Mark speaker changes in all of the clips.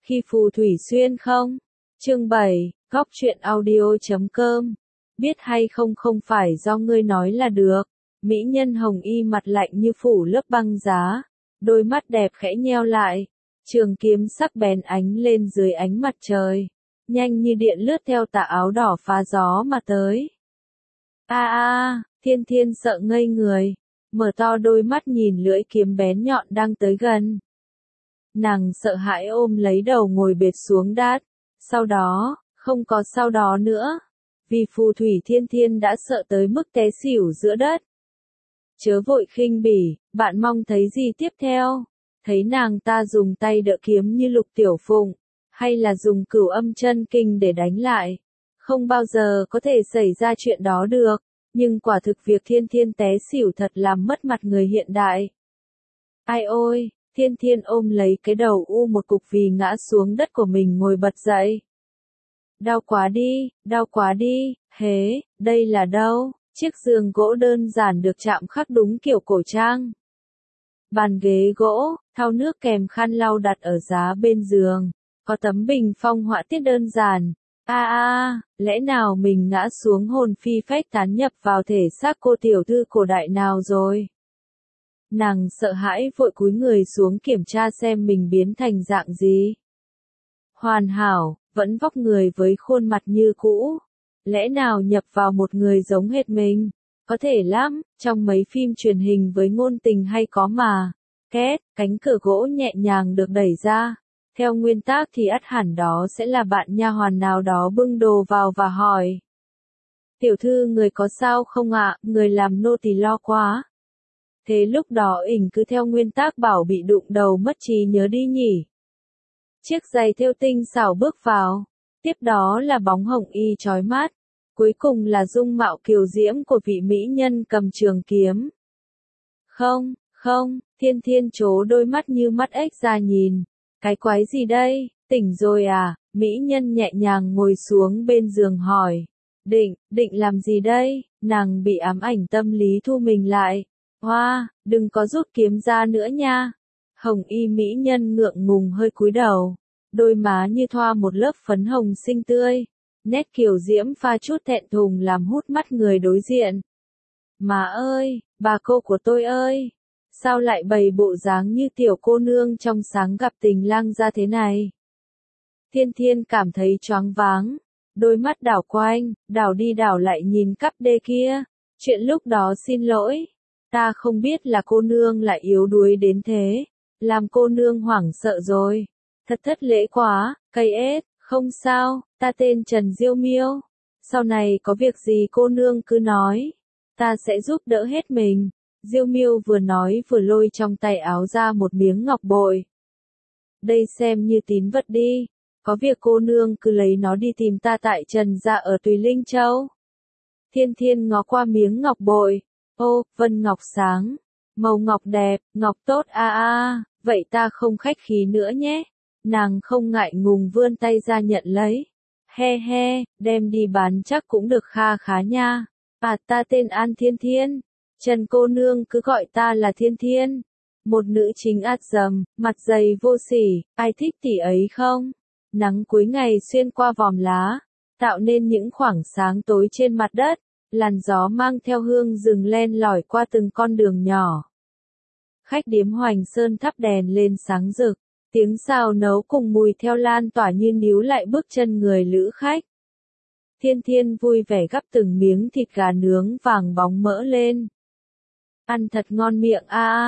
Speaker 1: Khi phù thủy xuyên không? Chương 7, góc truyện audio.com. Biết hay không không phải do ngươi nói là được. Mỹ nhân hồng y mặt lạnh như phủ lớp băng giá. Đôi mắt đẹp khẽ nheo lại. Trường kiếm sắc bén ánh lên dưới ánh mặt trời. Nhanh như điện lướt theo tà áo đỏ phá gió mà tới. Thiên Thiên sợ ngây người. Mở to đôi mắt nhìn lưỡi kiếm bén nhọn đang tới gần. Nàng sợ hãi ôm lấy đầu ngồi bệt xuống đát. Sau đó, không có sau đó nữa. Vì phù thủy Thiên Thiên đã sợ tới mức té xỉu giữa đất. Chớ vội khinh bỉ, bạn mong thấy gì tiếp theo? Thấy nàng ta dùng tay đỡ kiếm như Lục Tiểu Phụng, hay là dùng Cửu Âm Chân Kinh để đánh lại? Không bao giờ có thể xảy ra chuyện đó được, nhưng quả thực việc Thiên Thiên té xỉu thật làm mất mặt người hiện đại. Ai ôi, Thiên Thiên ôm lấy cái đầu một cục vì ngã xuống đất của mình ngồi bật dậy. Đau quá đi, hế, đây là đâu? Chiếc giường gỗ đơn giản được chạm khắc đúng kiểu cổ trang. Bàn ghế gỗ, thau nước kèm khăn lau đặt ở giá bên giường. Có tấm bình phong họa tiết đơn giản. Lẽ nào mình ngã xuống hồn phi phách tán nhập vào thể xác cô tiểu thư cổ đại nào rồi? Nàng sợ hãi vội cúi người xuống kiểm tra xem mình biến thành dạng gì. Hoàn hảo, vẫn vóc người với khuôn mặt như cũ. Lẽ nào nhập vào một người giống hệt mình? Có thể lắm, trong mấy phim truyền hình với ngôn tình hay có mà. Két, cánh cửa gỗ nhẹ nhàng được đẩy ra. Theo nguyên tắc thì ắt hẳn đó sẽ là bạn nha hoàn nào đó bưng đồ vào và hỏi. Tiểu thư người có sao không ạ, người làm nô tỳ lo quá. Thế lúc đó ỉnh cứ theo nguyên tắc bảo bị đụng đầu mất trí nhớ đi nhỉ. Chiếc giày thêu tinh xảo bước vào. Tiếp đó là bóng hồng y chói mắt. Cuối cùng là dung mạo kiều diễm của vị mỹ nhân cầm trường kiếm. Không, Thiên Thiên trố đôi mắt như mắt ếch ra nhìn. Cái quái gì đây, tỉnh rồi à? Mỹ nhân nhẹ nhàng ngồi xuống bên giường hỏi. Định làm gì đây? Nàng bị ám ảnh tâm lý thu mình lại. Hoa, đừng có rút kiếm ra nữa nha. Hồng y mỹ nhân ngượng ngùng hơi cúi đầu. Đôi má như thoa một lớp phấn hồng xinh tươi. Nét kiều diễm pha chút thẹn thùng làm hút mắt người đối diện. Má ơi, bà cô của tôi ơi! Sao lại bày bộ dáng như tiểu cô nương trong sáng gặp tình lang ra thế này? Thiên Thiên cảm thấy choáng váng. Đôi mắt đảo quanh, đảo đi đảo lại nhìn cắp đê kia. Chuyện lúc đó xin lỗi. Ta không biết là cô nương lại yếu đuối đến thế. Làm cô nương hoảng sợ rồi. Thật thất lễ quá, cây ết, không sao, ta tên Trần Diêu Miêu. Sau này có việc gì cô nương cứ nói. Ta sẽ giúp đỡ hết mình. Diêu Miêu vừa nói vừa lôi trong tay áo ra một miếng ngọc bội. Đây xem như tín vật đi. Có việc cô nương cứ lấy nó đi tìm ta tại Trần gia ở Tùy Linh Châu. Thiên Thiên ngó qua miếng ngọc bội. Ô, vân ngọc sáng. Màu ngọc đẹp, ngọc tốt vậy ta không khách khí nữa nhé. Nàng không ngại ngùng vươn tay ra nhận lấy. He, đem đi bán chắc cũng được kha khá nha. Ta tên An Thiên Thiên. Trần cô nương cứ gọi ta là Thiên Thiên. Một nữ chính át dầm, mặt dày vô sỉ, ai thích tỷ ấy không? Nắng cuối ngày xuyên qua vòm lá, tạo nên những khoảng sáng tối trên mặt đất. Làn gió mang theo hương rừng len lỏi qua từng con đường nhỏ. Khách điếm Hoành Sơn thắp đèn lên sáng rực. Tiếng xào nấu cùng mùi theo lan tỏa như níu lại bước chân người lữ khách. Thiên Thiên vui vẻ gắp từng miếng thịt gà nướng vàng bóng mỡ lên. Ăn thật ngon miệng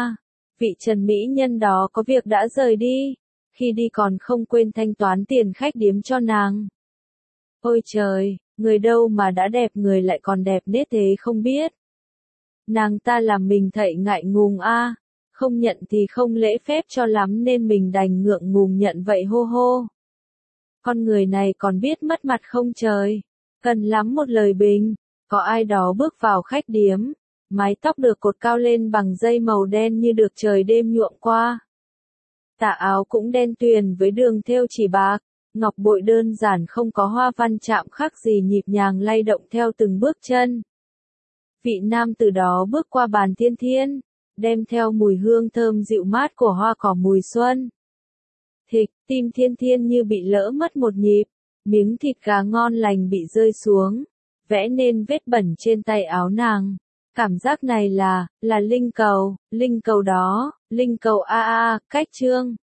Speaker 1: Vị Trần mỹ nhân đó có việc đã rời đi. Khi đi còn không quên thanh toán tiền khách điếm cho nàng. Ôi trời, người đâu mà đã đẹp người lại còn đẹp nết thế không biết. Nàng ta làm mình thậy ngại ngùng không nhận thì không lễ phép cho lắm nên mình đành ngượng ngùng nhận vậy hô. Con người này còn biết mất mặt không trời. Cần lắm một lời bình. Có ai đó bước vào khách điếm. Mái tóc được cột cao lên bằng dây màu đen như được trời đêm nhuộm qua. Tà áo cũng đen tuyền với đường thêu chỉ bạc. Ngọc bội đơn giản không có hoa văn chạm khắc gì nhịp nhàng lay động theo từng bước chân. Vị nam từ đó bước qua bàn Thiên Thiên. Đem theo mùi hương thơm dịu mát của hoa cỏ mùi xuân. thịch, tim Thiên Thiên như bị lỡ mất một nhịp, miếng thịt gà ngon lành bị rơi xuống, vẽ nên vết bẩn trên tay áo nàng. Cảm giác này là linh cầu đó, linh cầu a a, cách trương.